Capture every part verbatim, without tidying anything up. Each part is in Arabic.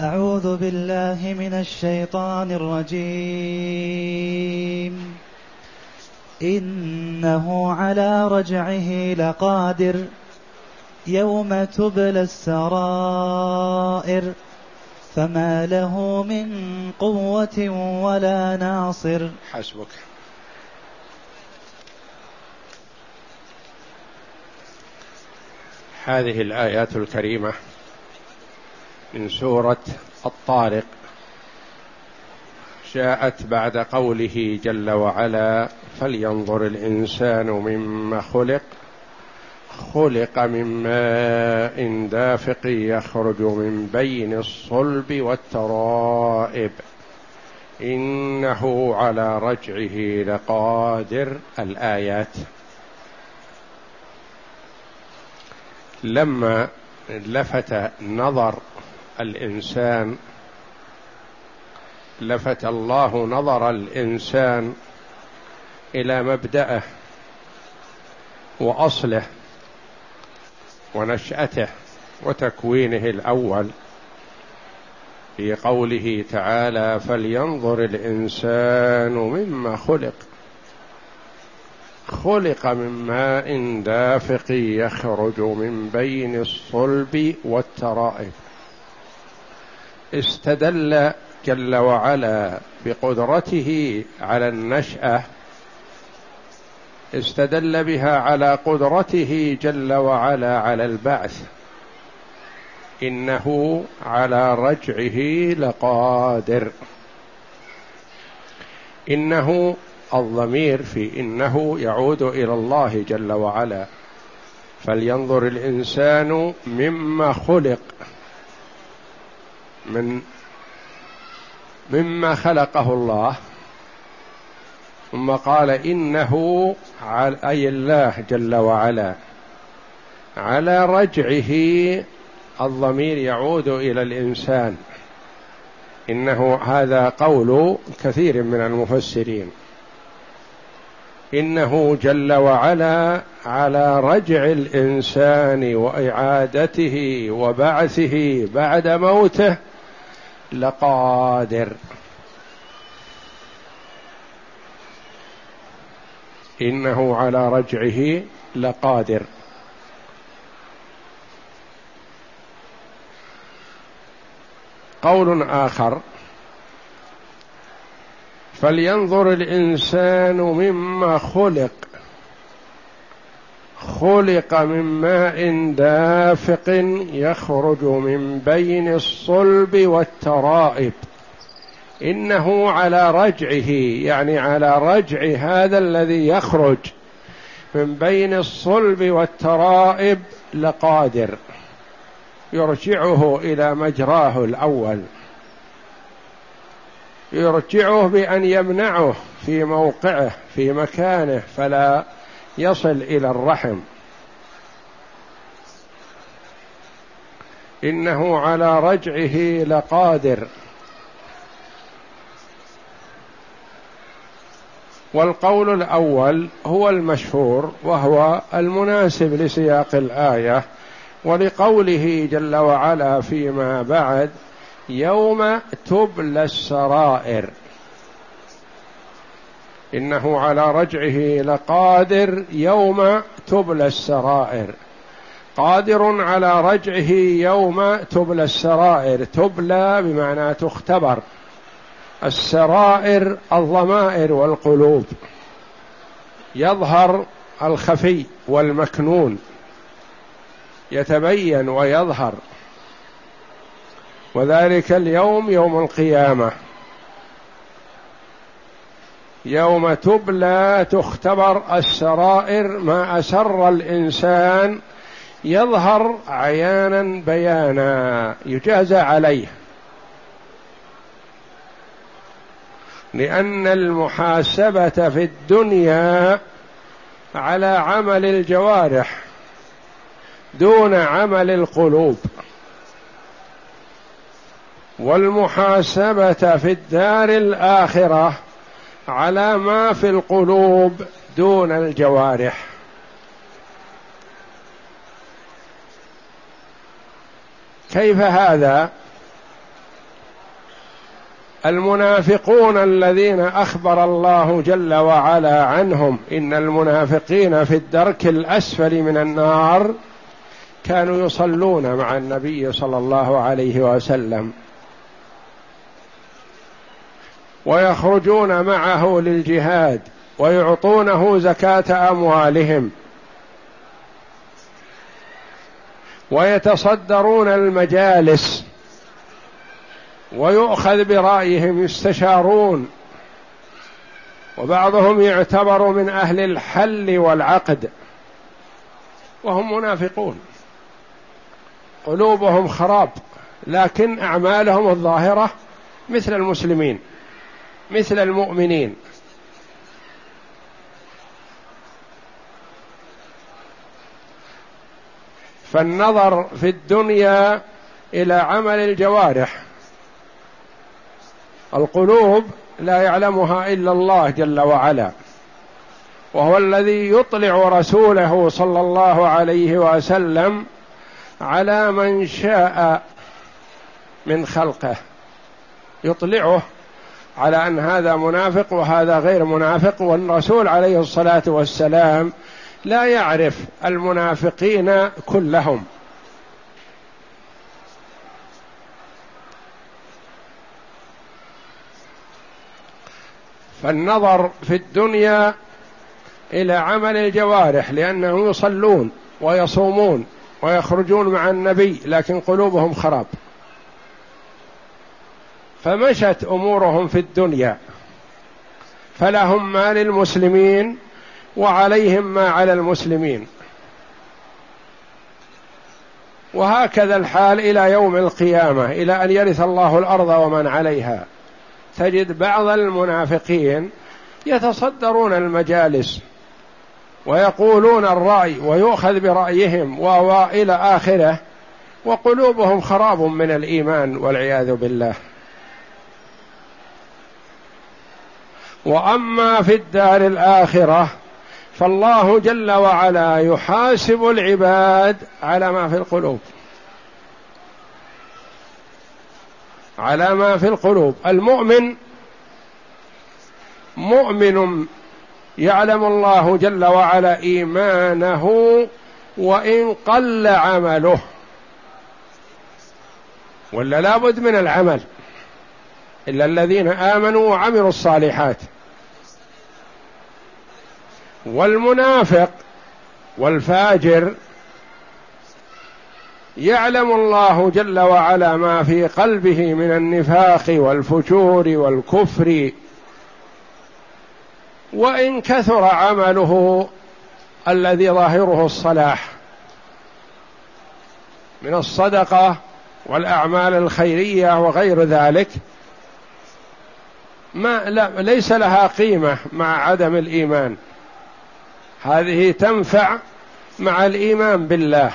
أعوذ بالله من الشيطان الرجيم. إنه على رجعه لقادر يوم تبلى السرائر فما له من قوة ولا ناصر. حسبك. هذه الآيات الكريمة من سورة الطارق جاءت بعد قوله جل وعلا: فلينظر الإنسان مما خلق خلق من ماء دافق يخرج من بين الصلب والترائب إنه على رجعه لقادر. الآيات. لما لفت نظر الإنسان لفت الله نظر الإنسان إلى مبدأه وأصله ونشأته وتكوينه الأول في قوله تعالى: فلينظر الإنسان مما خلق خلق من ماء دافق يخرج من بين الصلب والترائب. استدل جل وعلا بقدرته على النشأة، استدل بها على قدرته جل وعلا على البعث. إنه على رجعه لقادر. إنه الضمير في إنه يعود إلى الله جل وعلا. فلينظر الإنسان مما خلق، من مما خلقه الله، ثم قال إنه أي الله جل وعلا على رجعه. الضمير يعود إلى الإنسان. إنه هذا قول كثير من المفسرين. إنه جل وعلا على رجع الإنسان وإعادته وبعثه بعد موته لقادر. إنه على رجعه لقادر. قول آخر: فلينظر الإنسان مما خلق خلق من ماء دافق يخرج من بين الصلب والترائب. إنه على رجعه، يعني على رجع هذا الذي يخرج من بين الصلب والترائب لقادر. يرجعه إلى مجراه الأول، يرجعه بأن يمنعه في موقعه في مكانه فلا يصل إلى الرحم. إنه على رجعه لقادر. والقول الأول هو المشهور وهو المناسب لسياق الآية ولقوله جل وعلا فيما بعد: يوم تبلى السرائر. إنه على رجعه لقادر يوم تبلى السرائر. قادر على رجعه يوم تبلى السرائر. تبلى بمعنى تختبر. السرائر الضمائر والقلوب، يظهر الخفي والمكنون، يتبين ويظهر. وذلك اليوم يوم القيامة، يوم تبلى تختبر السرائر، ما أسر الإنسان يظهر عيانا بيانا يجازى عليه. لأن المحاسبة في الدنيا على عمل الجوارح دون عمل القلوب، والمحاسبة في الدار الآخرة على ما في القلوب دون الجوارح. كيف هذا؟ المنافقون الذين أخبر الله جل وعلا عنهم إن المنافقين في الدرك الأسفل من النار كانوا يصلون مع النبي صلى الله عليه وسلم ويخرجون معه للجهاد ويعطونه زكاة أموالهم ويتصدرون المجالس ويؤخذ برأيهم، يستشارون، وبعضهم يعتبر من أهل الحل والعقد، وهم منافقون قلوبهم خراب، لكن أعمالهم الظاهرة مثل المسلمين مثل المؤمنين. فالنظر في الدنيا إلى عمل الجوارح، القلوب لا يعلمها إلا الله جل وعلا، وهو الذي يطلع رسوله صلى الله عليه وسلم على من شاء من خلقه، يطلعه على أن هذا منافق وهذا غير منافق، والرسول عليه الصلاة والسلام لا يعرف المنافقين كلهم. فالنظر في الدنيا إلى عمل الجوارح، لأنهم يصلون ويصومون ويخرجون مع النبي لكن قلوبهم خراب، فمشت أمورهم في الدنيا، فلهم ما للمسلمين وعليهم ما على المسلمين، وهكذا الحال إلى يوم القيامة، إلى أن يرث الله الأرض ومن عليها. تجد بعض المنافقين يتصدرون المجالس ويقولون الرأي ويؤخذ برأيهم وإلى آخره، وقلوبهم خراب من الإيمان والعياذ بالله. وأما في الدار الآخرة فالله جل وعلا يحاسب العباد على ما في القلوب، على ما في القلوب. المؤمن مؤمن يعلم الله جل وعلا إيمانه وإن قل عمله، ولا لا بد من العمل إلا الذين آمنوا وعملوا الصالحات. والمنافق والفاجر يعلم الله جل وعلا ما في قلبه من النفاق والفجور والكفر، وإن كثر عمله الذي ظاهره الصلاح من الصدقة والأعمال الخيرية وغير ذلك، ما لا ليس لها قيمة مع عدم الإيمان. هذه تنفع مع الإيمان بالله.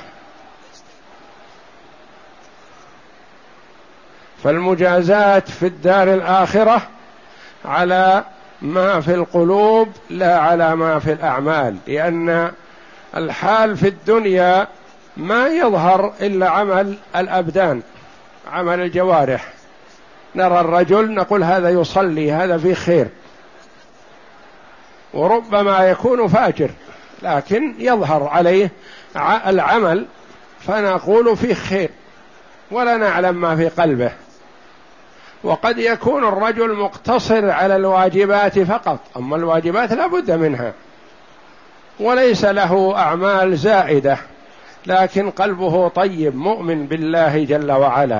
فالمجازات في الدار الآخرة على ما في القلوب لا على ما في الأعمال، لأن الحال في الدنيا ما يظهر إلا عمل الأبدان، عمل الجوارح. نرى الرجل نقول هذا يصلي، هذا فيه خير، وربما يكون فاجر لكن يظهر عليه العمل فنقول فيه خير ولا نعلم ما في قلبه. وقد يكون الرجل مقتصر على الواجبات فقط، أما الواجبات لا بد منها، وليس له أعمال زائدة، لكن قلبه طيب مؤمن بالله جل وعلا.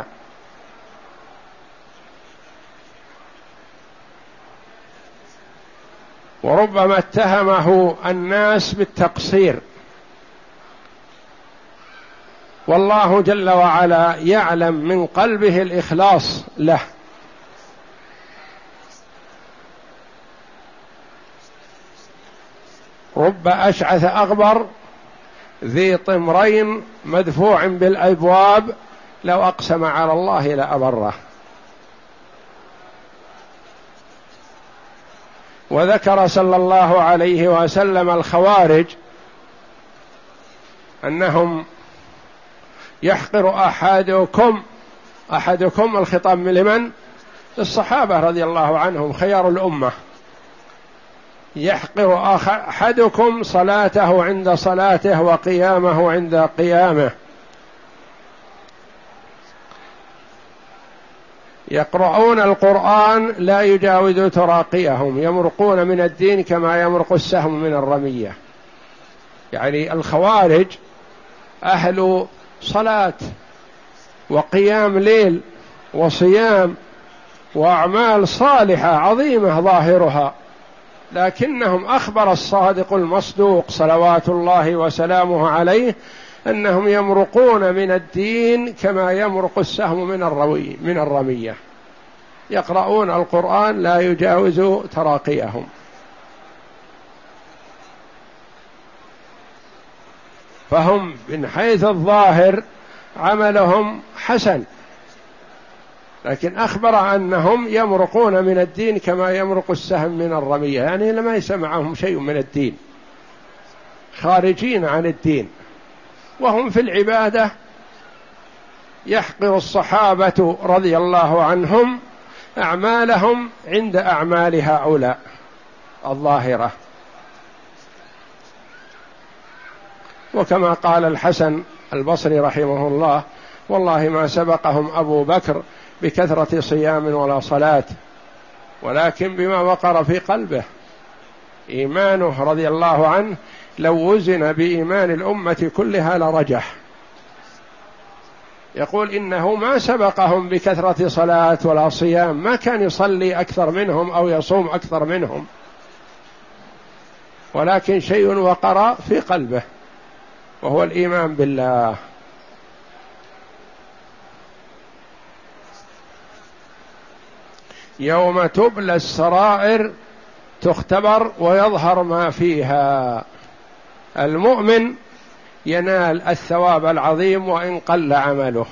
وربما اتهمه الناس بالتقصير، والله جل وعلا يعلم من قلبه الإخلاص له. رب أشعث أغبر ذي طمرين مدفوع بالأبواب لو أقسم على الله لأبره. وذكر صلى الله عليه وسلم الخوارج أنهم يحقر أحدكم أحدكم الخطاب لمن؟ الصحابة رضي الله عنهم خيار الأمة، يحقر أحدكم صلاته عند صلاته وقيامه عند قيامه، يقرؤون القرآن لا يجاوز تراقيهم، يمرقون من الدين كما يمرق السهم من الرمية. يعني الخوارج أهل صلاة وقيام ليل وصيام وأعمال صالحة عظيمة ظاهرها، لكنهم أخبر الصادق المصدوق صلوات الله وسلامه عليه أنهم يمرقون من الدين كما يمرق السهم من الروي من الرمية، يقرؤون القرآن لا يجاوز تراقيهم. فهم من حيث الظاهر عملهم حسن، لكن أخبر أنهم يمرقون من الدين كما يمرق السهم من الرمية، يعني لما يسمعهم شيء من الدين، خارجين عن الدين. وهم في العبادة يحقر الصحابة رضي الله عنهم أعمالهم عند أعمال هؤلاء الظاهرة. وكما قال الحسن البصري رحمه الله: والله ما سبقهم أبو بكر بكثرة صيام ولا صلاة، ولكن بما وقر في قلبه إيمانه رضي الله عنه لو وزن بإيمان الأمة كلها لرجح. يقول إنه ما سبقهم بكثرة صلاة ولا صيام، ما كان يصلي أكثر منهم أو يصوم أكثر منهم، ولكن شيء وقر في قلبه وهو الإيمان بالله. يوم تبلى السرائر تختبر ويظهر ما فيها. المؤمن ينال الثواب العظيم وإن قل عمله،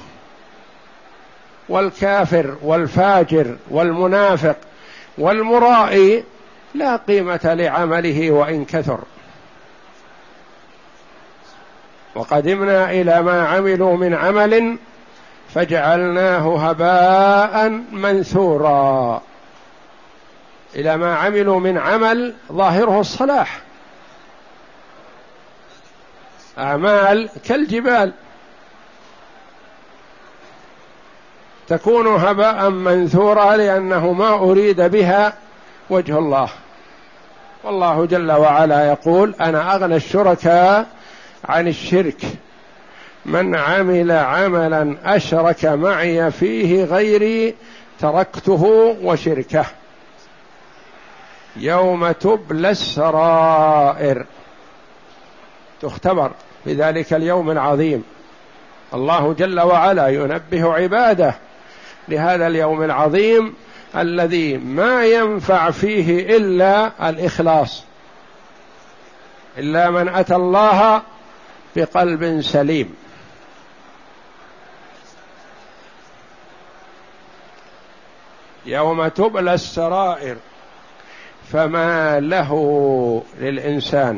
والكافر والفاجر والمنافق والمرائي لا قيمة لعمله وإن كثر. وقدمنا إلى ما عملوا من عمل فجعلناه هباء منثورا. إلى ما عملوا من عمل ظاهره الصلاح، أعمال كالجبال تكون هباء منثورا لأنه ما أريد بها وجه الله. والله جل وعلا يقول: أنا أغنى الشركاء عن الشرك، من عمل عملا أشرك معي فيه غيري تركته وشركه. يوم تبلى السرائر، تختبر في ذلك اليوم العظيم. الله جل وعلا ينبه عباده لهذا اليوم العظيم الذي ما ينفع فيه إلا الإخلاص، إلا من أتى الله بقلب سليم. يوم تبلى السرائر فما له للإنسان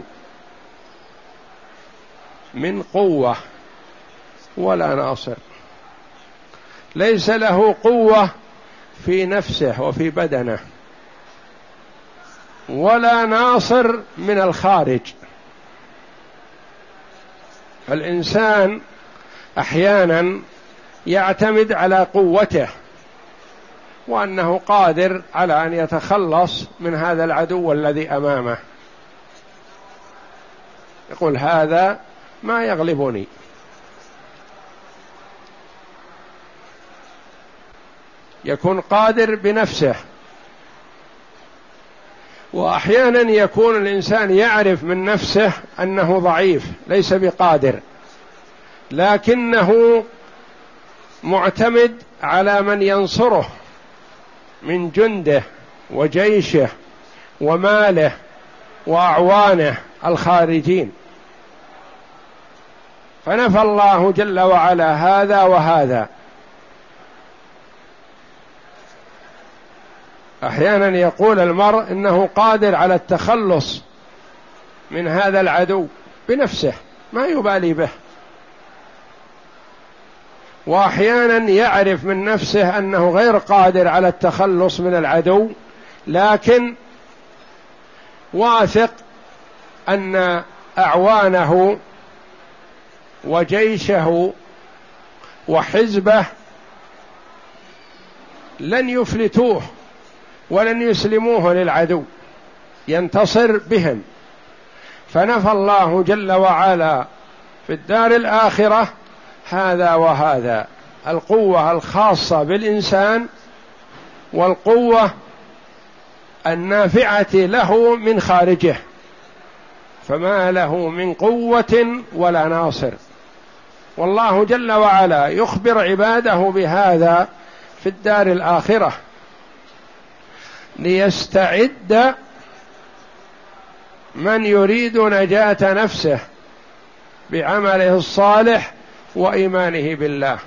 من قوة ولا ناصر. ليس له قوة في نفسه وفي بدنه، ولا ناصر من الخارج. الإنسان أحيانا يعتمد على قوته وأنه قادر على أن يتخلص من هذا العدو الذي أمامه، يقول هذا ما يغلبني. يكون قادر بنفسه. وأحيانا يكون الإنسان يعرف من نفسه أنه ضعيف ليس بقادر، لكنه معتمد على من ينصره من جنده وجيشه وماله وأعوانه الخارجين. فنفى الله جل وعلا هذا وهذا. أحيانا يقول المرء إنه قادر على التخلص من هذا العدو بنفسه، ما يبالي به، وأحيانا يعرف من نفسه أنه غير قادر على التخلص من العدو، لكن واثق أن أعوانه وجيشه وحزبه لن يفلتوه ولن يسلموه للعدو، ينتصر بهم. فنفى الله جل وعلا في الدار الآخرة هذا وهذا، القوة الخاصة بالإنسان والقوة النافعة له من خارجه، فما له من قوة ولا ناصر. والله جل وعلا يخبر عباده بهذا في الدار الآخرة ليستعد من يريد نجاة نفسه بعمله الصالح وإيمانه بالله.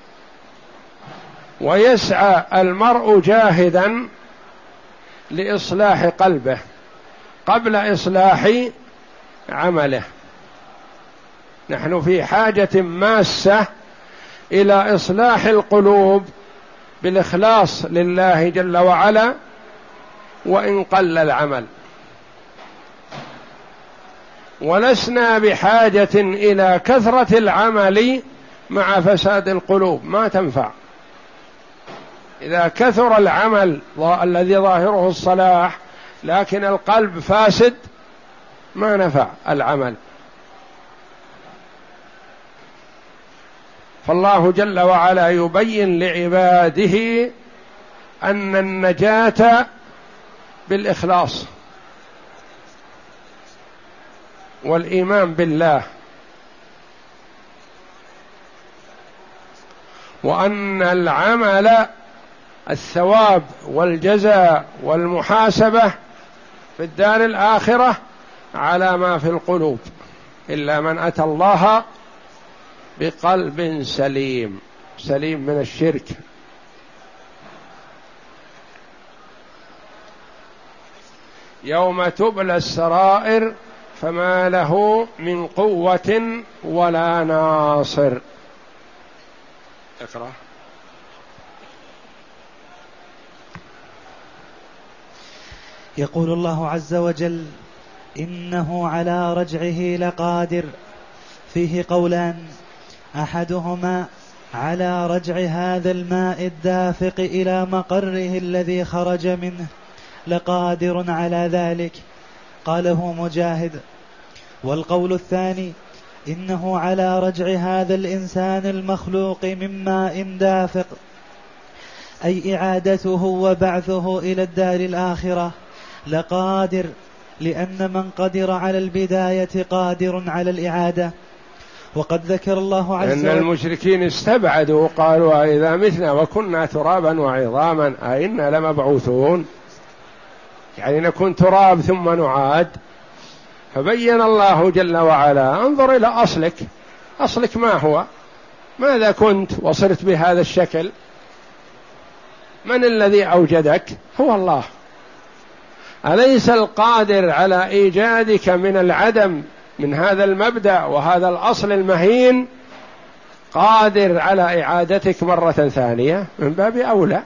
ويسعى المرء جاهدا لإصلاح قلبه قبل إصلاح عمله. نحن في حاجة ماسة إلى إصلاح القلوب بالإخلاص لله جل وعلا وإن قل العمل، ولسنا بحاجة إلى كثرة العمل مع فساد القلوب، ما تنفع. إذا كثر العمل الذي ظاهره الصلاح لكن القلب فاسد ما نفع العمل. فالله جل وعلا يبين لعباده أن النجاة بالإخلاص والإيمان بالله، وأن العمل الثواب والجزاء والمحاسبة في الدار الآخرة على ما في القلوب، إلا من أتى الله بقلب سليم سليم من الشرك. يوم تبلى السرائر فما له من قوة ولا ناصر. اقرأ. يقول الله عز وجل: إنه على رجعه لقادر. فيه قولان: أحدهما على رجع هذا الماء الدافق إلى مقره الذي خرج منه لقادر على ذلك، قاله مجاهد. والقول الثاني: إنه على رجع هذا الإنسان المخلوق من ماء دافق، أي إعادته وبعثه إلى الدار الآخرة لقادر، لأن من قدر على البداية قادر على الإعادة. وقد ذكر الله عز وجل أن المشركين استبعدوا، قالوا إذا متنا وكنا ترابا وعظاما أئنا لمبعوثون، يعني نكون تراب ثم نعاد. فبين الله جل وعلا: انظر إلى أصلك، أصلك ما هو؟ ماذا كنت وصرت بهذا الشكل؟ من الذي أوجدك؟ هو الله. أليس القادر على إيجادك من العدم، من هذا المبدأ وهذا الأصل المهين، قادر على إعادتك مرة ثانية؟ من باب أولى.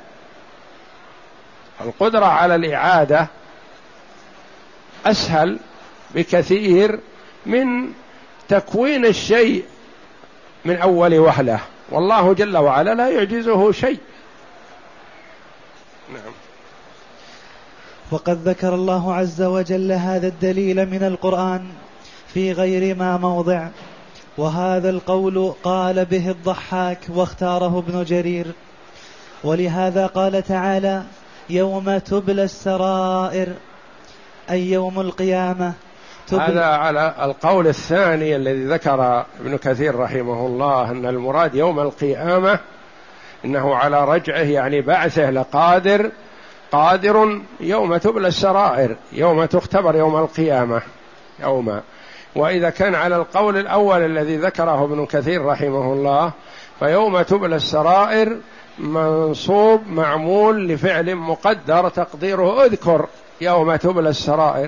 القدرة على الإعادة أسهل بكثير من تكوين الشيء من أول وهلة، والله جل وعلا لا يعجزه شيء. نعم. وقد ذكر الله عز وجل هذا الدليل من القرآن في غير ما موضع، وهذا القول قال به الضحاك واختاره ابن جرير. ولهذا قال تعالى: يوم تبلى السرائر، أي يوم القيامة. هذا على القول الثاني الذي ذكر ابن كثير رحمه الله، أن المراد يوم القيامة إنه على رجعه يعني بعثه لقادر، قادر يوم تبلى السرائر، يوم تختبر يوم القيامة يوم. وإذا كان على القول الأول الذي ذكره ابن كثير رحمه الله، فيوم تبلى السرائر منصوب معمول لفعل مقدر تقديره اذكر يوم تبلى السرائر.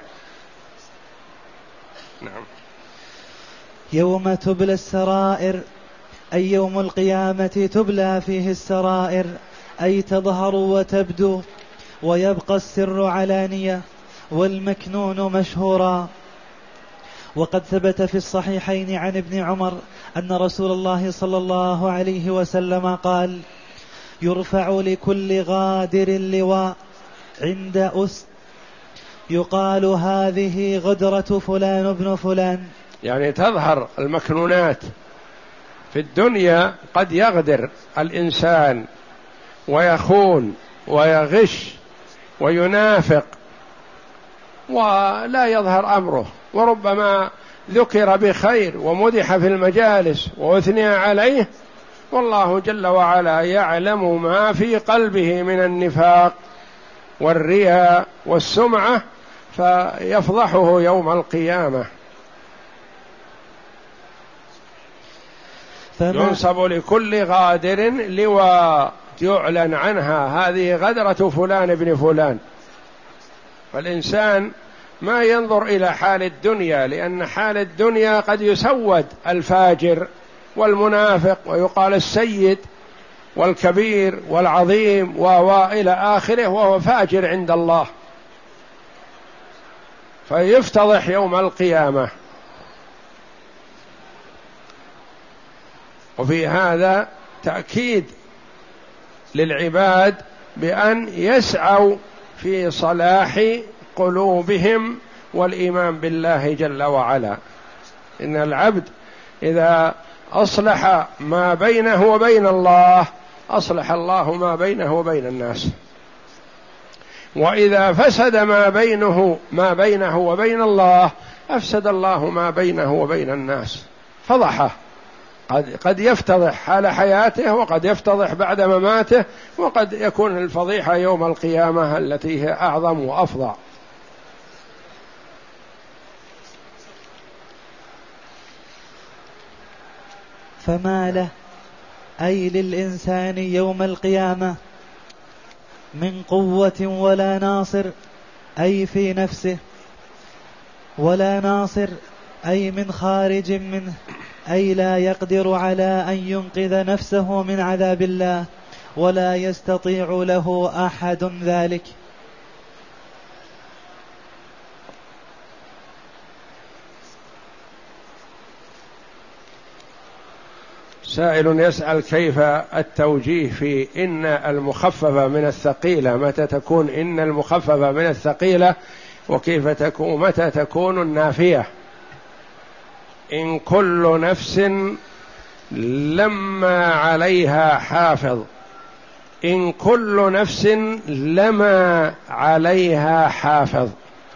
نعم. يوم تبلى السرائر أي يوم القيامة تبلى فيه السرائر، أي تظهر وتبدو، ويبقى السر علانية والمكنون مشهورا. وقد ثبت في الصحيحين عن ابن عمر أن رسول الله صلى الله عليه وسلم قال: يرفع لكل غادر لواء عند أس يقال هذه غدرة فلان ابن فلان. يعني تظهر المكنونات في الدنيا، قد يغدر الإنسان ويخون ويغش وينافق ولا يظهر أمره، وربما ذكر بخير ومدح في المجالس وأثني عليه، والله جل وعلا يعلم ما في قلبه من النفاق والرياء والسمعة، فيفضحه يوم القيامة. ينصب لكل غادر لواء يعلن عنها هذه غدرة فلان ابن فلان. فالإنسان ما ينظر إلى حال الدنيا، لأن حال الدنيا قد يسود الفاجر والمنافق ويقال السيد والكبير والعظيم وإلى آخره، وهو فاجر عند الله، فيفتضح يوم القيامة. وفي هذا تأكيد للعباد بأن يسعوا في صلاح قلوبهم والإيمان بالله جل وعلا. إن العبد إذا أصلح ما بينه وبين الله أصلح الله ما بينه وبين الناس، وإذا فسد ما بينه ما بينه وبين الله أفسد الله ما بينه وبين الناس، فضحه. قد قد يفتضح حال حياته، وقد يفتضح بعد مماته، وقد يكون الفضيحة يوم القيامة التي هي أعظم وأفظع. فما له أي للإنسان يوم القيامة من قوة ولا ناصر، أي في نفسه، ولا ناصر أي من خارج منه، أي لا يقدر على أن ينقذ نفسه من عذاب الله، ولا يستطيع له أحد ذلك. سائل يسأل كيف التوجيه في إن المخففة من الثقيلة، متى تكون إن المخففة من الثقيلة، وكيف تكون متى تكون النافية؟ إن كل نفس لما عليها حافظ، إن كل نفس لما عليها حافظ،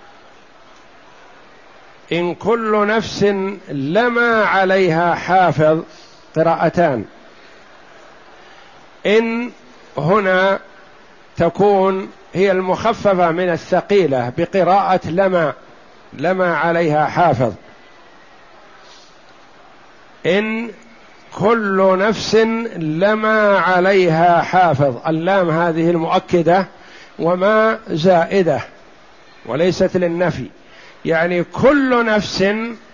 إن كل نفس لما عليها حافظ قراءتان. إن هنا تكون هي المخففة من الثقيلة بقراءة لما، لما عليها حافظ. إن كل نفس لما عليها حافظ، اللام هذه المؤكدة وما زائدة وليست للنفي، يعني كل نفس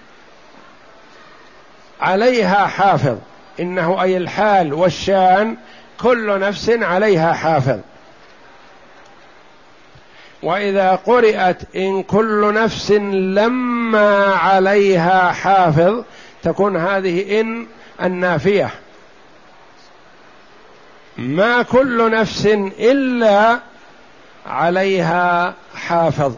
عليها حافظ، إنه أي الحال والشان، كل نفس عليها حافظ. وإذا قرأت إن كل نفس لما عليها حافظ تكون هذه إن النافية، ما كل نفس إلا عليها حافظ.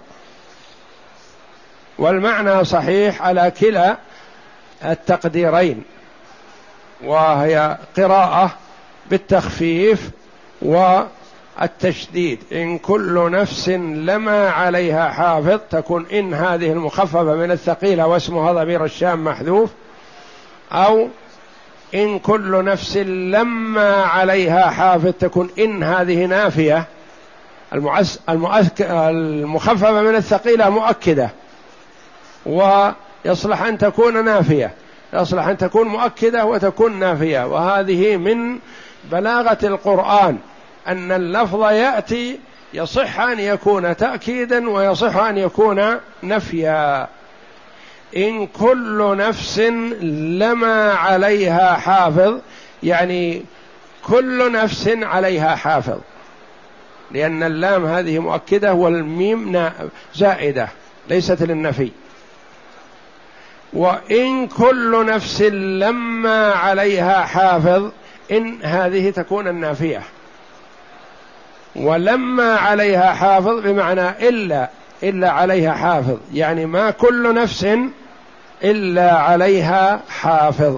والمعنى صحيح على كلا التقديرين، وهي قراءة بالتخفيف والتشديد. إن كل نفس لما عليها حافظ تكون إن هذه المخففة من الثقيلة واسمها ضمير الشام محذوف، أو إن كل نفس لما عليها حافظ تكون إن هذه نافية، المؤس... المؤس... المخففة من الثقيلة مؤكدة، ويصلح أن تكون نافية، يصلح أن تكون مؤكدة وتكون نافية. وهذه من بلاغة القرآن أن اللفظ يأتي يصح أن يكون تأكيدا ويصح أن يكون نفيا. إن كل نفس لما عليها حافظ، يعني كل نفس عليها حافظ، لأن اللام هذه مؤكدة والميم زائدة ليست للنفي. وإن كل نفس لما عليها حافظ، إن هذه تكون النافية، ولما عليها حافظ بمعنى إلا إلا عليها حافظ، يعني ما كل نفس إلا عليها حافظ.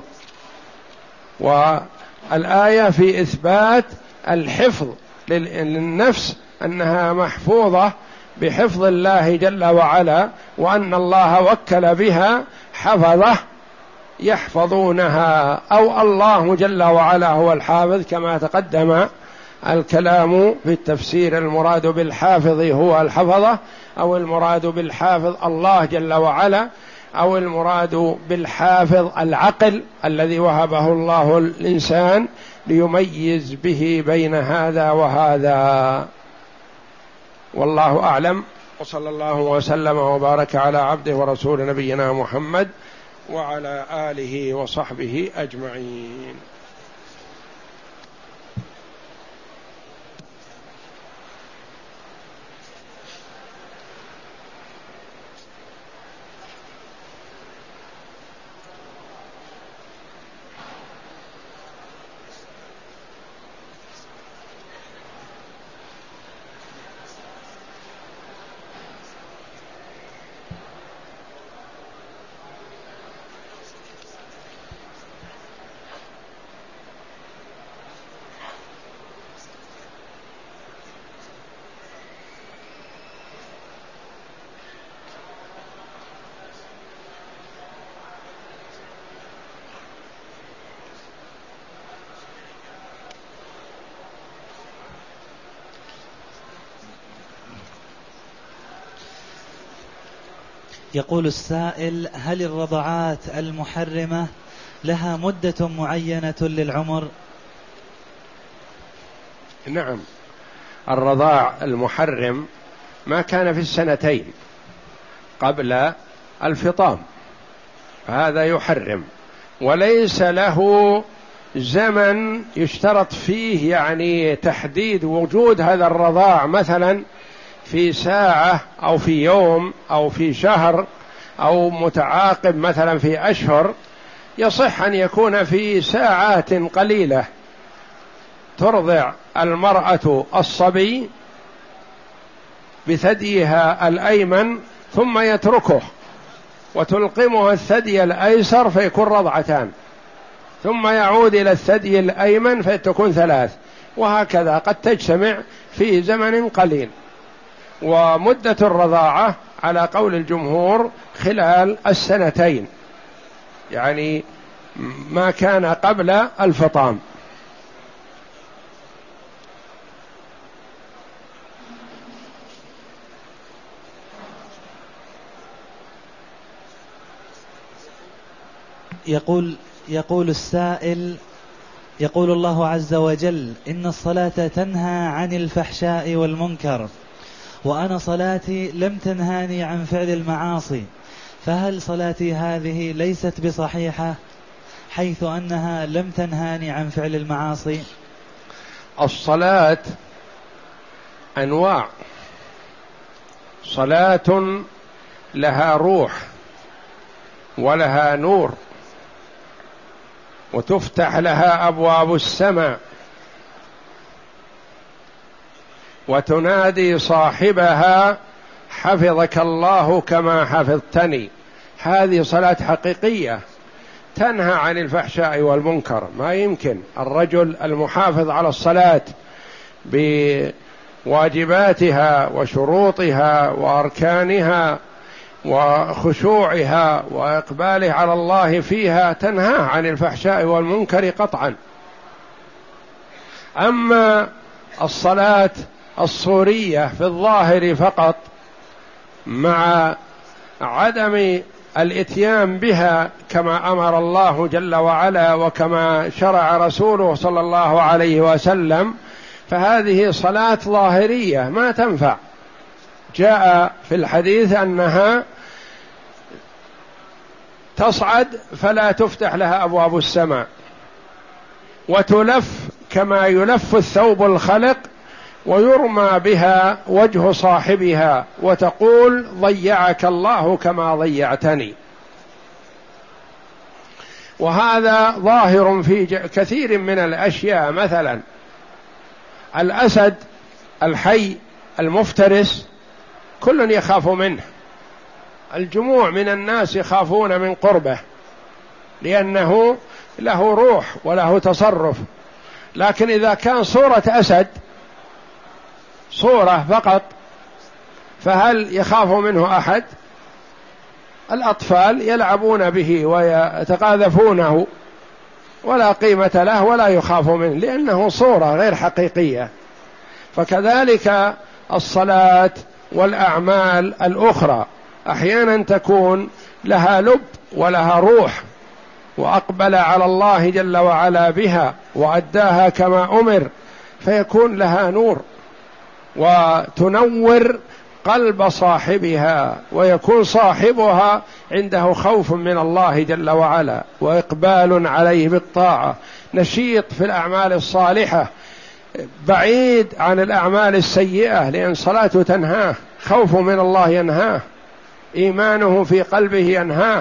والآية في إثبات الحفظ للنفس، أنها محفوظة بحفظ الله جل وعلا، وأن الله وكل بها حفظه يحفظونها، أو الله جل وعلا هو الحافظ كما تقدم الكلام في التفسير. المراد بالحافظ هو الحفظة، أو المراد بالحافظ الله جل وعلا، أو المراد بالحافظ العقل الذي وهبه الله الإنسان ليميز به بين هذا وهذا. والله أعلم، وصلى الله وسلم وبارك على عبده ورسول نبينا محمد وعلى آله وصحبه أجمعين. يقول السائل: هل الرضعات المحرمة لها مدة معينة للعمر؟ نعم، الرضاع المحرم ما كان في السنتين قبل الفطام هذا يحرم، وليس له زمن يشترط فيه يعني تحديد وجود هذا الرضاع، مثلا في ساعة أو في يوم أو في شهر أو متعاقب مثلا في أشهر. يصح أن يكون في ساعات قليلة ترضع المرأة الصبي بثديها الأيمن ثم يتركه وتلقمها الثدي الأيسر فيكون رضعتان، ثم يعود إلى الثدي الأيمن فتكون ثلاث، وهكذا قد تجتمع في زمن قليل. ومدة الرضاعة على قول الجمهور خلال السنتين، يعني ما كان قبل الفطام. يقول يقول السائل: يقول الله عز وجل: إن الصلاة تنهى عن الفحشاء والمنكر، وأنا صلاتي لم تنهاني عن فعل المعاصي، فهل صلاتي هذه ليست بصحيحة حيث أنها لم تنهاني عن فعل المعاصي؟ الصلاة أنواع، صلاة لها روح ولها نور وتفتح لها أبواب السماء وتنادي صاحبها حفظك الله كما حفظتني. هذه صلاة حقيقية تنهى عن الفحشاء والمنكر. ما يمكن الرجل المحافظ على الصلاة بواجباتها وشروطها وأركانها وخشوعها وإقباله على الله فيها تنهى عن الفحشاء والمنكر قطعا. أما الصلاة الصورية في الظاهر فقط مع عدم الاتيان بها كما أمر الله جل وعلا وكما شرع رسوله صلى الله عليه وسلم، فهذه صلاة ظاهرية ما تنفع. جاء في الحديث أنها تصعد فلا تفتح لها أبواب السماء، وتلف كما يلف الثوب الخلق، ويرمى بها وجه صاحبها وتقول ضيعك الله كما ضيعتني. وهذا ظاهر في كثير من الأشياء، مثلا الأسد الحي المفترس كل يخاف منه، الجموع من الناس يخافون من قربه لأنه له روح وله تصرف. لكن إذا كان صورة أسد صورة فقط فهل يخاف منه أحد؟ الأطفال يلعبون به ويتقاذفونه ولا قيمة له ولا يخاف منه لأنه صورة غير حقيقية. فكذلك الصلاة والأعمال الأخرى أحيانا تكون لها لب ولها روح، وأقبل على الله جل وعلا بها وأداها كما أمر، فيكون لها نور وتنور قلب صاحبها، ويكون صاحبها عنده خوف من الله جل وعلا وإقبال عليه بالطاعة، نشيط في الأعمال الصالحة، بعيد عن الأعمال السيئة، لأن صلاته تنهاه، خوفه من الله ينهاه، إيمانه في قلبه ينهاه.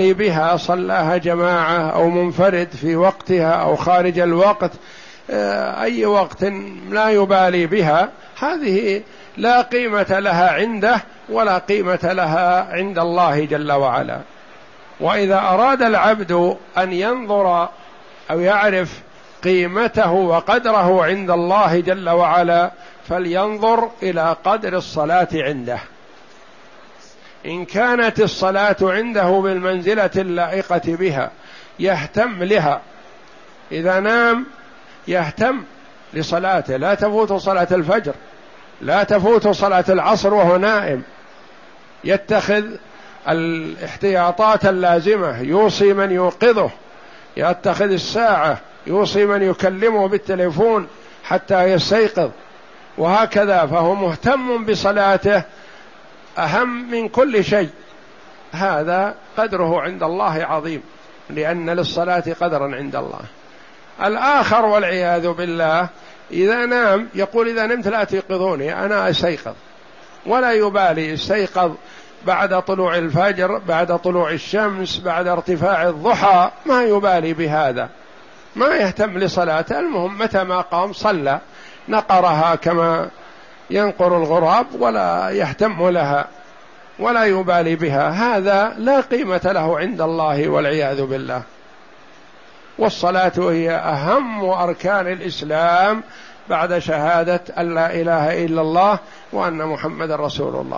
يبالي بها صلاها جماعة أو منفرد في وقتها أو خارج الوقت، أي وقت لا يبالي بها، هذه لا قيمة لها عنده ولا قيمة لها عند الله جل وعلا. وإذا أراد العبد أن ينظر أو يعرف قيمته وقدره عند الله جل وعلا فلينظر إلى قدر الصلاة عنده. إن كانت الصلاة عنده بالمنزلة اللائقة بها يهتم لها، إذا نام يهتم لصلاته، لا تفوت صلاة الفجر، لا تفوت صلاة العصر وهو نائم، يتخذ الاحتياطات اللازمة، يوصي من يوقظه، يتخذ الساعة، يوصي من يكلمه بالتليفون حتى يستيقظ، وهكذا، فهو مهتم بصلاته أهم من كل شيء. هذا قدره عند الله عظيم، لأن للصلاة قدرا عند الله. الآخر والعياذ بالله إذا نام يقول إذا نمت لا تيقظوني، أنا أستيقظ، ولا يبالي، استيقظ بعد طلوع الفجر، بعد طلوع الشمس، بعد ارتفاع الضحى، ما يبالي بهذا، ما يهتم لصلاته، المهم متى ما قام صلى، نقرها كما ينقر الغراب ولا يهتم لها ولا يبالي بها، هذا لا قيمة له عند الله والعياذ بالله. والصلاة هي أهم أركان الإسلام بعد شهادة أن لا إله إلا الله وأن محمد رسول الله،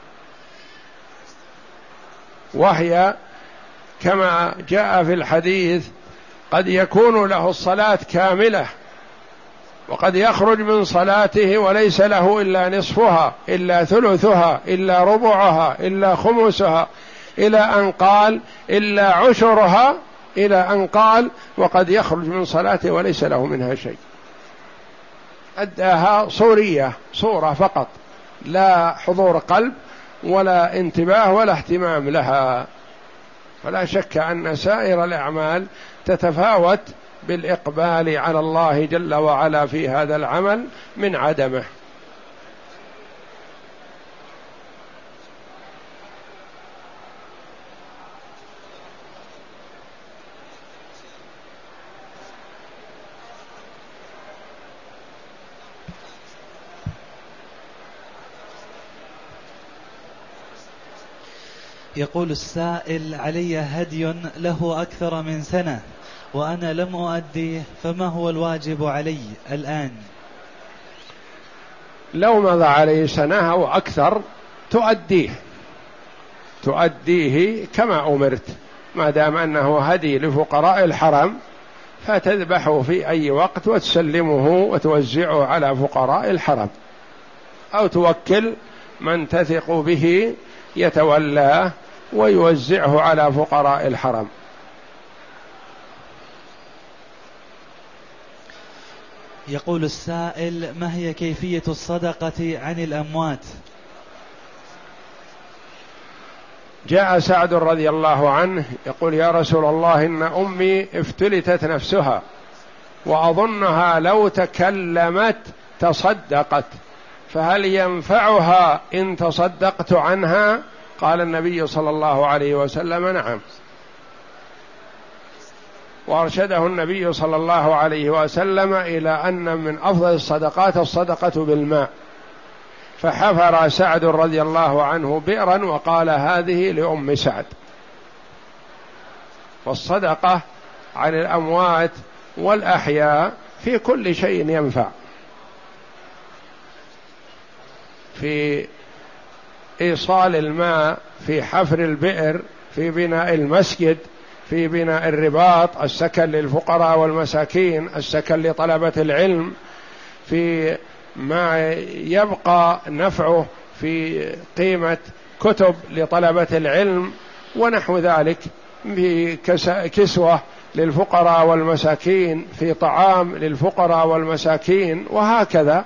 وهي كما جاء في الحديث قد يكون له الصلاة كاملة وقد يخرج من صلاته وليس له إلا نصفها، إلا ثلثها، إلا ربعها، إلا خمسها، إلى أن قال إلا عشرها، إلى أن قال وقد يخرج من صلاته وليس له منها شيء، أداها صورية، صورة فقط، لا حضور قلب ولا انتباه ولا اهتمام لها. فلا شك أن سائر الأعمال تتفاوت بالإقبال على الله جل وعلا في هذا العمل من عدمه. يقول السائل: علي هدي له أكثر من سنة وأنا لم أؤديه، فما هو الواجب علي الآن؟ لو مضى عليه سنة أو أكثر تؤديه، تؤديه كما أمرت، ما دام أنه هدي لفقراء الحرم فتذبحه في أي وقت وتسلمه وتوزعه على فقراء الحرم، أو توكل من تثق به يتولاه ويوزعه على فقراء الحرم. يقول السائل: ما هي كيفية الصدقة عن الأموات؟ جاء سعد رضي الله عنه يقول: يا رسول الله إن أمي افتلتت نفسها وأظنها لو تكلمت تصدقت، فهل ينفعها إن تصدقت عنها؟ قال النبي صلى الله عليه وسلم: نعم. وأرشده النبي صلى الله عليه وسلم إلى أن من أفضل الصدقات الصدقة بالماء، فحفر سعد رضي الله عنه بئرا وقال: هذه لأم سعد. والصدقة عن الأموات والأحياء في كل شيء ينفع، في إيصال الماء، في حفر البئر، في بناء المسجد، في بناء الرباط، السكن للفقراء والمساكين، السكن لطلبة العلم، في ما يبقى نفعه في قيمة كتب لطلبة العلم ونحو ذلك، في كسوة للفقراء والمساكين، في طعام للفقراء والمساكين، وهكذا.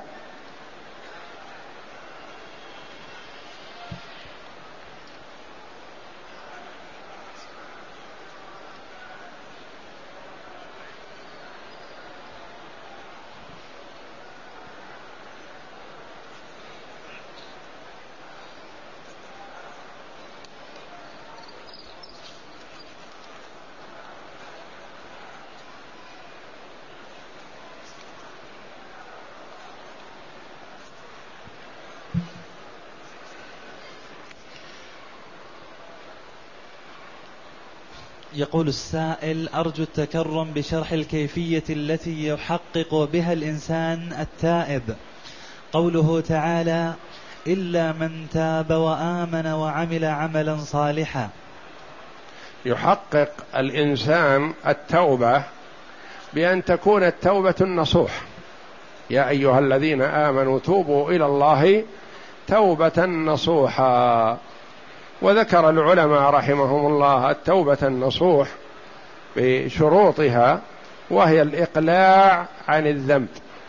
يقول السائل: أرجو التكرم بشرح الكيفية التي يحقق بها الإنسان التائب. قوله تعالى: إلا من تاب وآمن وعمل عملا صالحا. يحقق الإنسان التوبة بأن تكون التوبة النصوح. يا أيها الذين آمنوا توبوا إلى الله توبة نصوحا. وذكر العلماء رحمهم الله التوبة النصوح بشروطها، وهي الإقلاع عن الذنب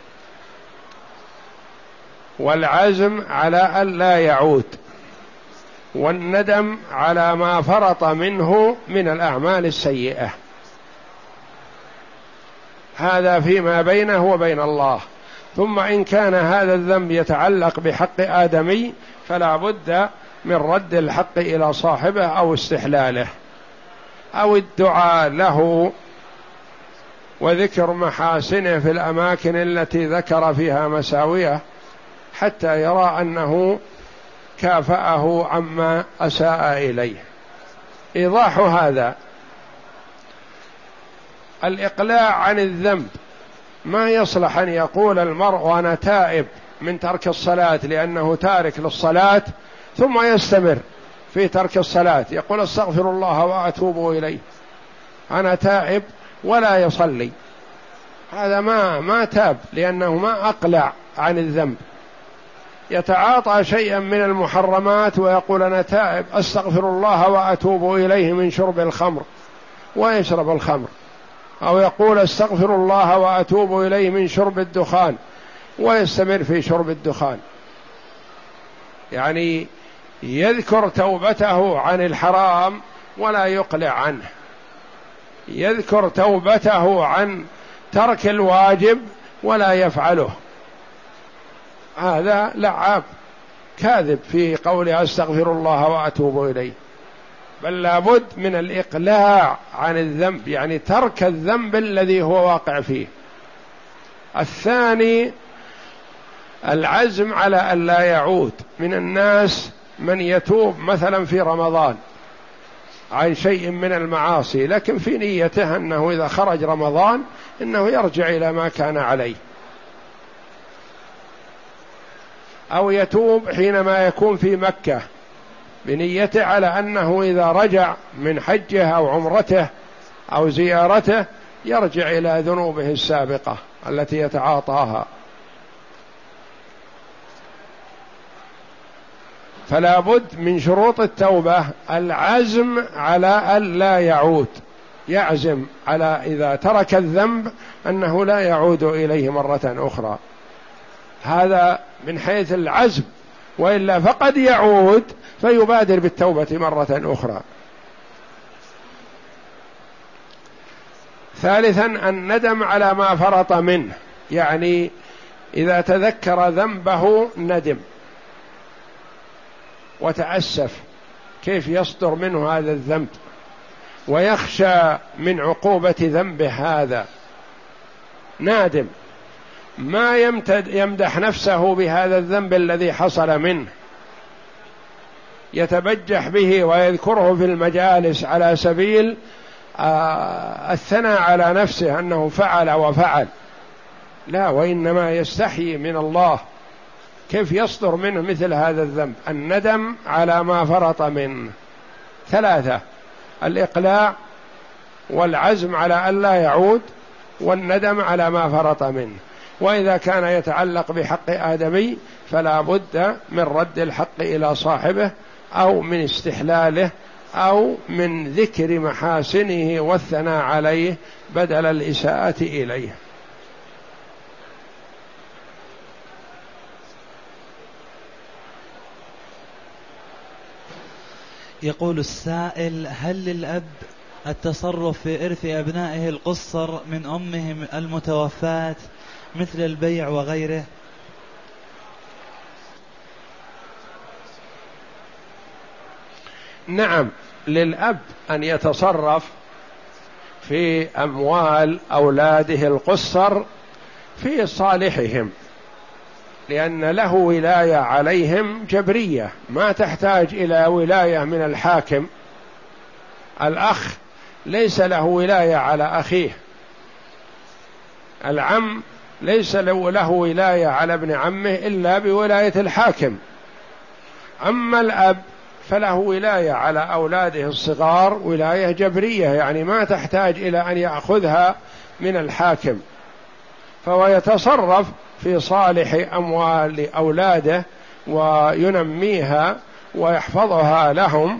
والعزم على ألا يعود والندم على ما فرط منه من الأعمال السيئة. هذا فيما بينه وبين الله. ثم إن كان هذا الذنب يتعلق بحق آدمي فلا بد من رد الحق إلى صاحبه أو استحلاله أو الدعاء له وذكر محاسنه في الأماكن التي ذكر فيها مساويه حتى يرى أنه كافأه عما أساء إليه. إيضاح هذا: الإقلاع عن الذنب ما يصلح أن يقول المرء أنا تائب من ترك الصلاة لأنه تارك للصلاة ثم يستمر في ترك الصلاة، يقول استغفر الله وأتوب إليه، أنا تائب ولا يصلي. هذا ما ما تاب، لأنه ما أقلع عن الذنب. يتعاطى شيئا من المحرمات ويقول أنا تائب أستغفر الله وأتوب إليه من شرب الخمر ويشرب الخمر، أو يقول استغفر الله وأتوب إليه من شرب الدخان ويستمر في شرب الدخان. يعني يذكر توبته عن الحرام ولا يقلع عنه، يذكر توبته عن ترك الواجب ولا يفعله. هذا لعاب كاذب في قوله استغفر الله وأتوب إليه، بل لابد من الإقلاع عن الذنب، يعني ترك الذنب الذي هو واقع فيه. الثاني العزم على أن لا يعود. من الناس من يتوب مثلا في رمضان عن شيء من المعاصي، لكن في نيته أنه إذا خرج رمضان إنه يرجع إلى ما كان عليه، أو يتوب حينما يكون في مكة بنيته على أنه إذا رجع من حجه أو عمرته أو زيارته يرجع إلى ذنوبه السابقة التي يتعاطاها. فلا بد من شروط التوبة العزم على ألا يعود، يعزم على إذا ترك الذنب أنه لا يعود إليه مرة أخرى. هذا من حيث العزم، وإلا فقد يعود فيبادر بالتوبة مرة أخرى. ثالثا الندم على ما فرط منه، يعني إذا تذكر ذنبه ندم وتأسف كيف يصدر منه هذا الذنب، ويخشى من عقوبة ذنبه هذا، نادم ما يمدح نفسه بهذا الذنب الذي حصل منه، يتبجح به ويذكره في المجالس على سبيل آه الثناء على نفسه أنه فعل وفعل، لا، وإنما يستحيي من الله كيف يصدر منه مثل هذا الذنب. الندم على ما فرط منه. ثلاثة الإقلاع والعزم على ألا يعود والندم على ما فرط منه. وإذا كان يتعلق بحق آدمي فلا بد من رد الحق إلى صاحبه أو من استحلاله أو من ذكر محاسنه والثناء عليه بدل الإساءة إليه. يقول السائل: هل للأب التصرف في إرث أبنائه القصر من أمهم المتوفاة مثل البيع وغيره؟ نعم، للأب أن يتصرف في أموال أولاده القصر في صالحهم، لأن له ولاية عليهم جبرية ما تحتاج إلى ولاية من الحاكم. الأخ ليس له ولاية على أخيه، العم ليس له ولاية على ابن عمه إلا بولاية الحاكم، أما الأب فله ولاية على أولاده الصغار ولاية جبرية، يعني ما تحتاج إلى أن يأخذها من الحاكم، فهو يتصرف في صالح أموال أولاده وينميها ويحفظها لهم،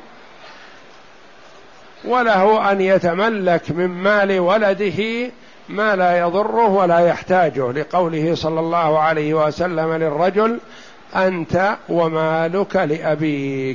وله أن يتملك من مال ولده ما لا يضره ولا يحتاجه، لقوله صلى الله عليه وسلم للرجل: أنت ومالك لأبيك.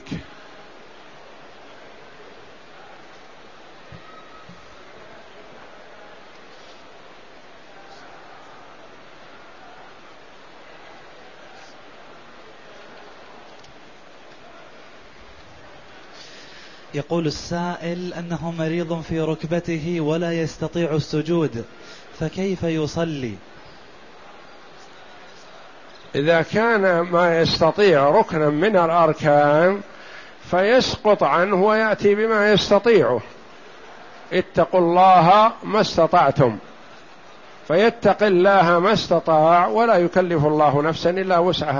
يقول السائل أنه مريض في ركبته ولا يستطيع السجود، فكيف يصلي؟ إذا كان ما يستطيع ركنا من الأركان فيسقط عنه ويأتي بما يستطيعه. اتقوا الله ما استطعتم، فيتق الله ما استطاع، ولا يكلف الله نفسا إلا وسعها.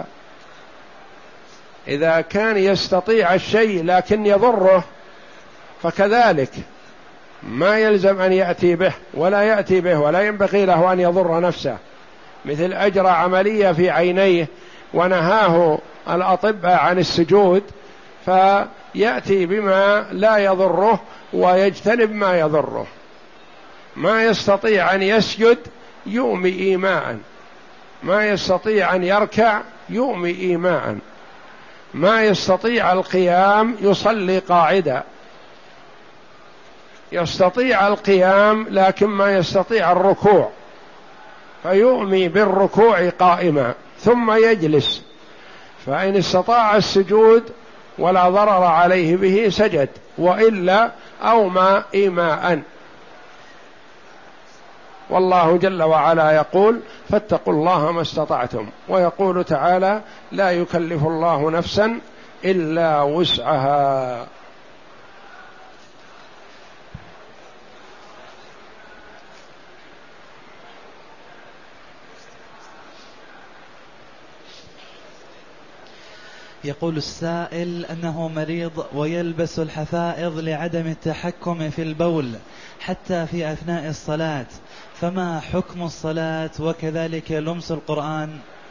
إذا كان يستطيع الشيء لكن يضره فكذلك ما يلزم أن يأتي به ولا يأتي به، ولا ينبغي له أن يضر نفسه، مثل أجرى عملية في عينيه ونهاه الأطباء عن السجود، فيأتي بما لا يضره ويجتنب ما يضره. ما يستطيع أن يسجد يؤمي إيماء، ما يستطيع أن يركع يؤمي إيماء، ما يستطيع القيام يصلي قاعدا، يستطيع القيام لكن ما يستطيع الركوع فيؤمي بالركوع قائما ثم يجلس، فإن استطاع السجود ولا ضرر عليه به سجد، وإلا أومى إيماء. والله جل وعلا يقول: فاتقوا الله ما استطعتم، ويقول تعالى: لا يكلف الله نفسا إلا وسعها. يقول السائل أنه مريض ويلبس الحفائض لعدم التحكم في البول حتى في أثناء الصلاة، فما حكم الصلاة وكذلك لمس القرآن؟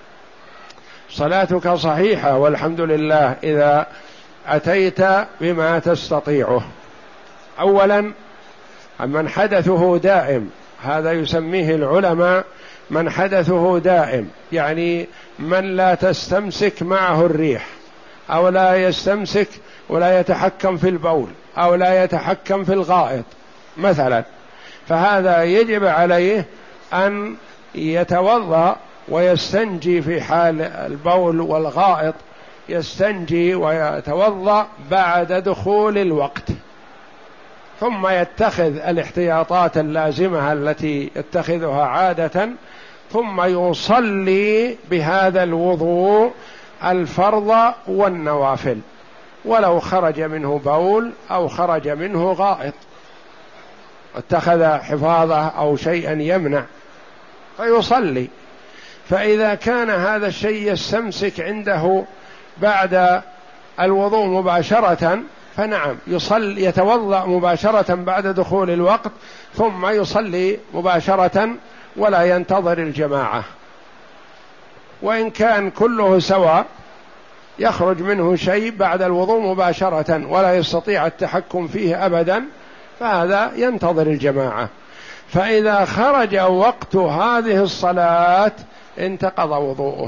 صلاتك صحيحة والحمد لله إذا أتيت بما تستطيعه. أولا من حدثه دائم، هذا يسميه العلماء من حدثه دائم، يعني من لا تستمسك معه الريح، أو لا يستمسك ولا يتحكم في البول، أو لا يتحكم في الغائط مثلا، فهذا يجب عليه أن يتوضأ ويستنجي في حال البول والغائط، يستنجي ويتوضأ بعد دخول الوقت، ثم يتخذ الاحتياطات اللازمة التي يتخذها عادة، ثم يصلي بهذا الوضوء الفرض والنوافل، ولو خرج منه بول أو خرج منه غائط، اتخذ حفاظة أو شيئا يمنع فيصلي. فإذا كان هذا الشيء يستمسك عنده بعد الوضوء مباشرة فنعم يصلي، يتوضأ مباشرة بعد دخول الوقت ثم يصلي مباشرة ولا ينتظر الجماعة. وإن كان كله سواء يخرج منه شيء بعد الوضوء مباشرة ولا يستطيع التحكم فيه أبدا، فهذا ينتظر الجماعة. فإذا خرج وقت هذه الصلاة انتقض وضوءه،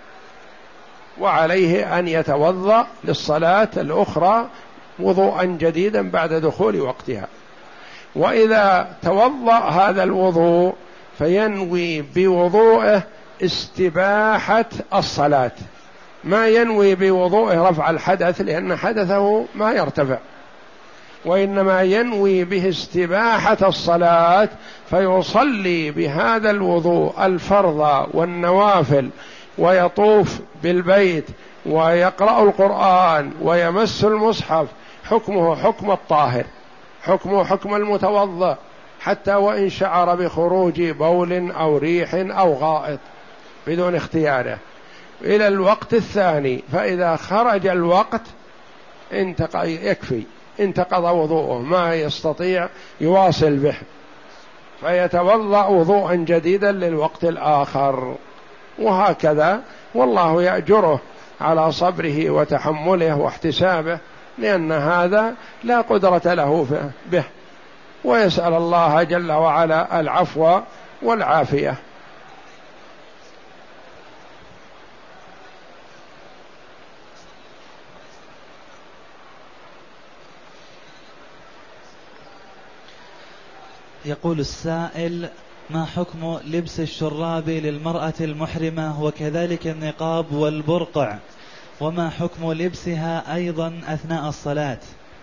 وعليه أن يتوضأ للصلاة الأخرى وضوءا جديدا بعد دخول وقتها. وإذا توضأ هذا الوضوء فينوي بوضوءه استباحة الصلاة، ما ينوي بوضوءه رفع الحدث لأن حدثه ما يرتفع، وإنما ينوي به استباحة الصلاة، فيصلي بهذا الوضوء الفرض والنوافل، ويطوف بالبيت ويقرأ القرآن ويمس المصحف، حكمه حكم الطاهر حكمه حكم المتوضأ حتى وإن شعر بخروج بول أو ريح أو غائط بدون اختياره إلى الوقت الثاني، فإذا خرج الوقت انتقض يكفي انتقض وضوءه، ما يستطيع يواصل به، فيتوضأ وضوءا جديدا للوقت الآخر، وهكذا. والله يأجره على صبره وتحمله واحتسابه، لأن هذا لا قدرة له به، ويسأل الله جل وعلا العفو والعافية. يقول السائل: ما حكم لبس الشراب للمرأة المحرمة وكذلك النقاب والبرقع، وما حكم لبسها أيضا أثناء الصلاة؟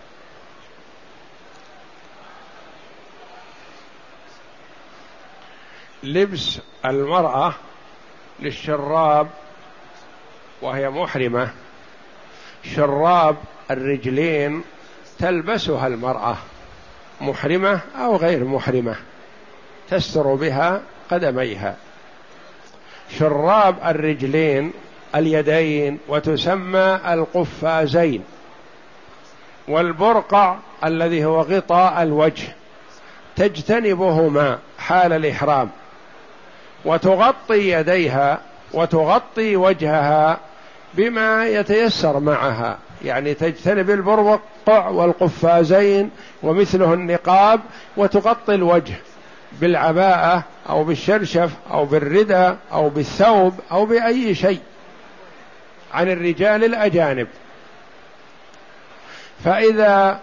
لبس المرأة للشراب وهي محرمة، شراب الرجلين تلبسها المرأة محرمة أو غير محرمة، تستر بها قدميها. شراب الرجلين اليدين وتسمى القفازين، والبرقع الذي هو غطاء الوجه تجتنبهما حال الإحرام، وتغطي يديها وتغطي وجهها بما يتيسر معها، يعني تجتنب البرقع والقفازين ومثله النقاب، وتغطي الوجه بالعباءة أو بالشرشف أو بالردى أو بالثوب أو بأي شيء عن الرجال الأجانب. فإذا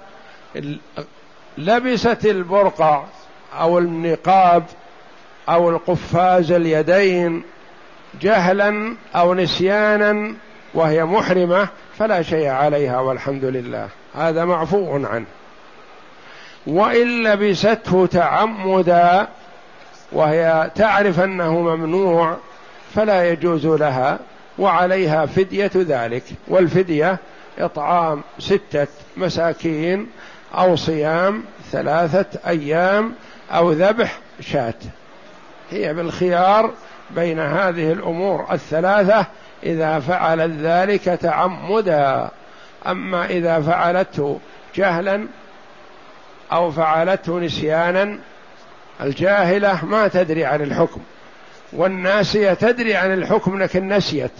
لبست البرقع أو النقاب أو القفاز اليدين جهلا أو نسيانا وهي محرمة فلا شيء عليها والحمد لله، هذا معفو عنه. وإن لبسته تعمدا وهي تعرف أنه ممنوع فلا يجوز لها، وعليها فدية ذلك، والفدية إطعام ستة مساكين أو صيام ثلاثة أيام أو ذبح شاة، هي بالخيار بين هذه الأمور الثلاثة إذا فعلت ذلك تعمدا. أما إذا فعلته جهلا أو فعلته نسيانا، الجاهلة ما تدري عن الحكم، والناسية تدري عن الحكم لكن نسيت،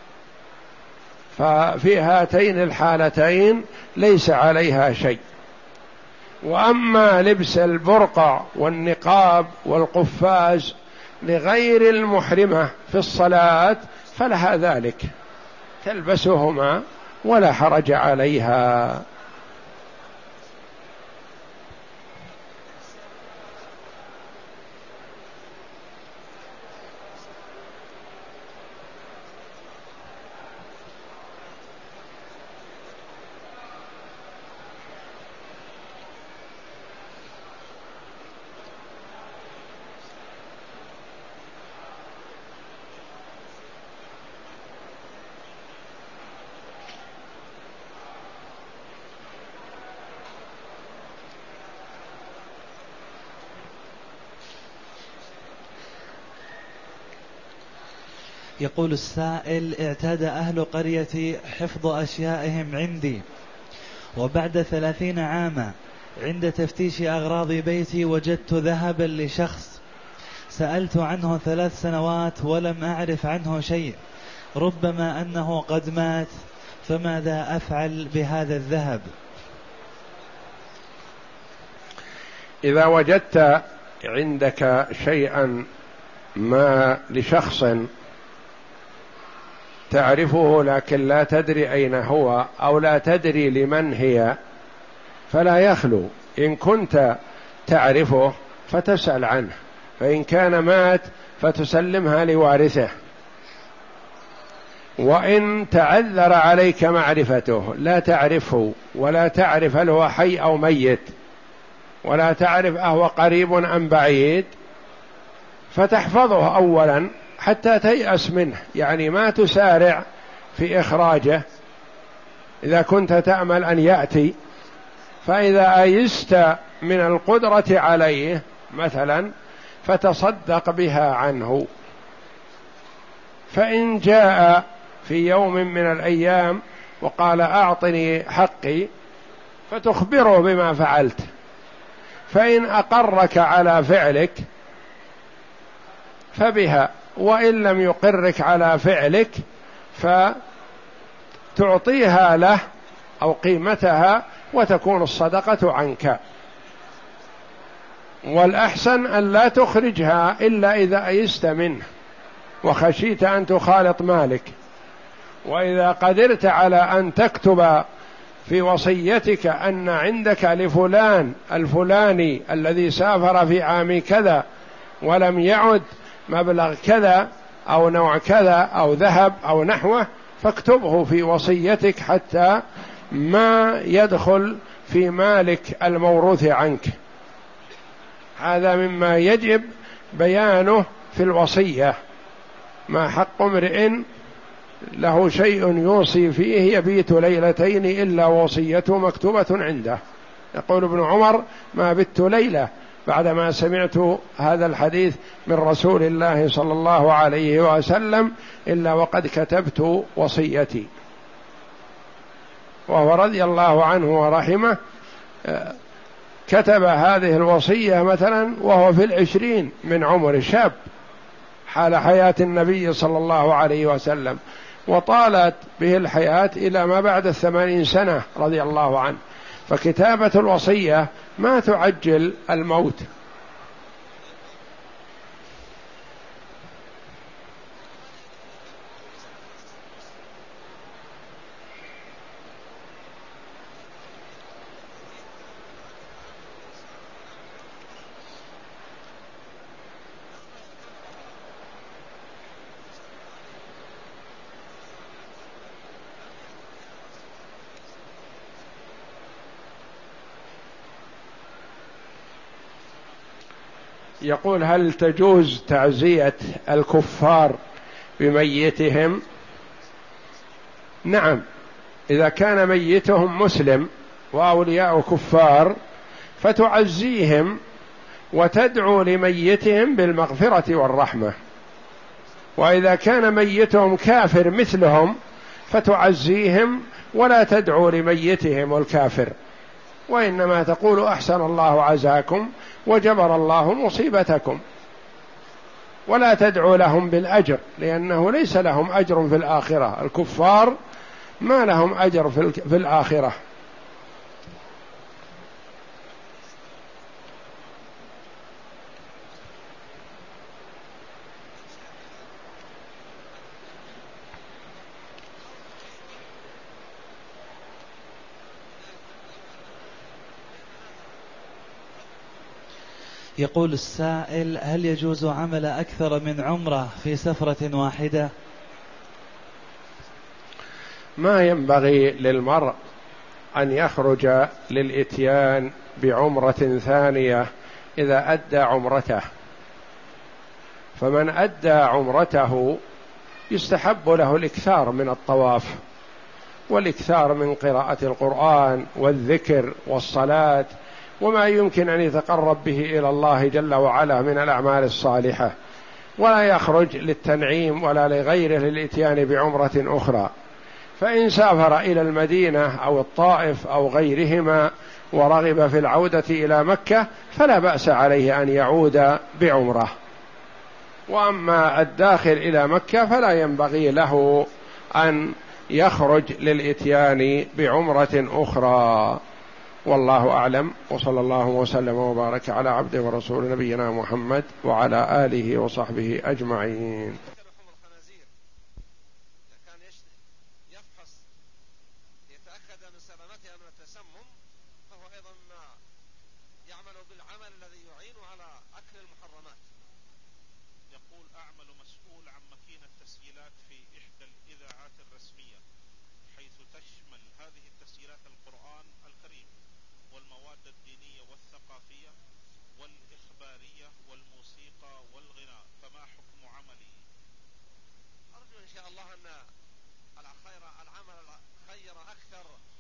ففي هاتين الحالتين ليس عليها شيء. وأما لبس البرقع والنقاب والقفاز لغير المحرمة في الصلاة فلها ذلك، تلبسهما ولا حرج عليها. يقول السائل: اعتاد أهل قريتي حفظ أشيائهم عندي، وبعد ثلاثين عاما عند تفتيش أغراض بيتي وجدت ذهبا لشخص سألت عنه ثلاث سنوات ولم أعرف عنه شيء، ربما أنه قد مات، فماذا أفعل بهذا الذهب؟ إذا وجدت عندك شيئا ما لشخص تعرفه لكن لا تدري أين هو أو لا تدري لمن هي فلا يخلو، إن كنت تعرفه فتسأل عنه، فإن كان مات فتسلمها لوارثه، وإن تعذر عليك معرفته لا تعرفه ولا تعرف هل هو حي أو ميت ولا تعرف أهو قريب أم بعيد فتحفظه أولا حتى تيأس منه، يعني ما تسارع في إخراجه. إذا كنت تأمل أن يأتي فإذا أيست من القدرة عليه مثلا فتصدق بها عنه. فإن جاء في يوم من الأيام وقال أعطني حقي فتخبره بما فعلت، فإن أقرك على فعلك فبها، وإن لم يقرك على فعلك فتعطيها له أو قيمتها وتكون الصدقة عنك. والأحسن أن لا تخرجها إلا إذا أيست منه وخشيت أن تخالط مالك. وإذا قدرت على أن تكتب في وصيتك أن عندك لفلان الفلاني الذي سافر في عام كذا ولم يعد مبلغ كذا أو نوع كذا أو ذهب أو نحوه، فاكتبه في وصيتك حتى ما يدخل في مالك الموروث عنك. هذا مما يجب بيانه في الوصية. ما حق امرئ له شيء يوصي فيه يبيت ليلتين إلا وصيته مكتوبة عنده. يقول ابن عمر: ما بت ليلة بعدما سمعت هذا الحديث من رسول الله صلى الله عليه وسلم إلا وقد كتبت وصيتي. وهو رضي الله عنه ورحمه كتب هذه الوصية مثلا وهو في العشرين من عمر، شاب حال حياة النبي صلى الله عليه وسلم، وطالت به الحياة إلى ما بعد الثمانين سنة رضي الله عنه. فكتابة الوصية ما تعجل الموت. يقول: هل تجوز تعزية الكفار بميتهم؟ نعم، إذا كان ميتهم مسلم وأولياء كفار فتعزيهم وتدعو لميتهم بالمغفرة والرحمة. وإذا كان ميتهم كافر مثلهم فتعزيهم ولا تدعو لميتهم الكافر، وإنما تقول: أحسن الله عزاكم وجبر الله مصيبتكم، ولا تدعو لهم بالأجر، لأنه ليس لهم أجر في الآخرة. الكفار ما لهم أجر في الآخرة. يقول السائل: هل يجوز عمل أكثر من عمرة في سفرة واحدة؟ ما ينبغي للمرء أن يخرج للإتيان بعمرة ثانية إذا أدى عمرته. فمن أدى عمرته يستحب له الإكثار من الطواف والإكثار من قراءة القرآن والذكر والصلاة وما يمكن أن يتقرب به إلى الله جل وعلا من الأعمال الصالحة، ولا يخرج للتنعيم ولا لغيره للإتيان بعمرة أخرى. فإن سافر إلى المدينة أو الطائف أو غيرهما ورغب في العودة إلى مكة فلا بأس عليه أن يعود بعمرة. وأما الداخل إلى مكة فلا ينبغي له أن يخرج للإتيان بعمرة أخرى. والله أعلم، وصلى الله وسلم وبارك على عبده ورسول نبينا محمد وعلى آله وصحبه أجمعين. الله أن الخير العمل الخير أكثر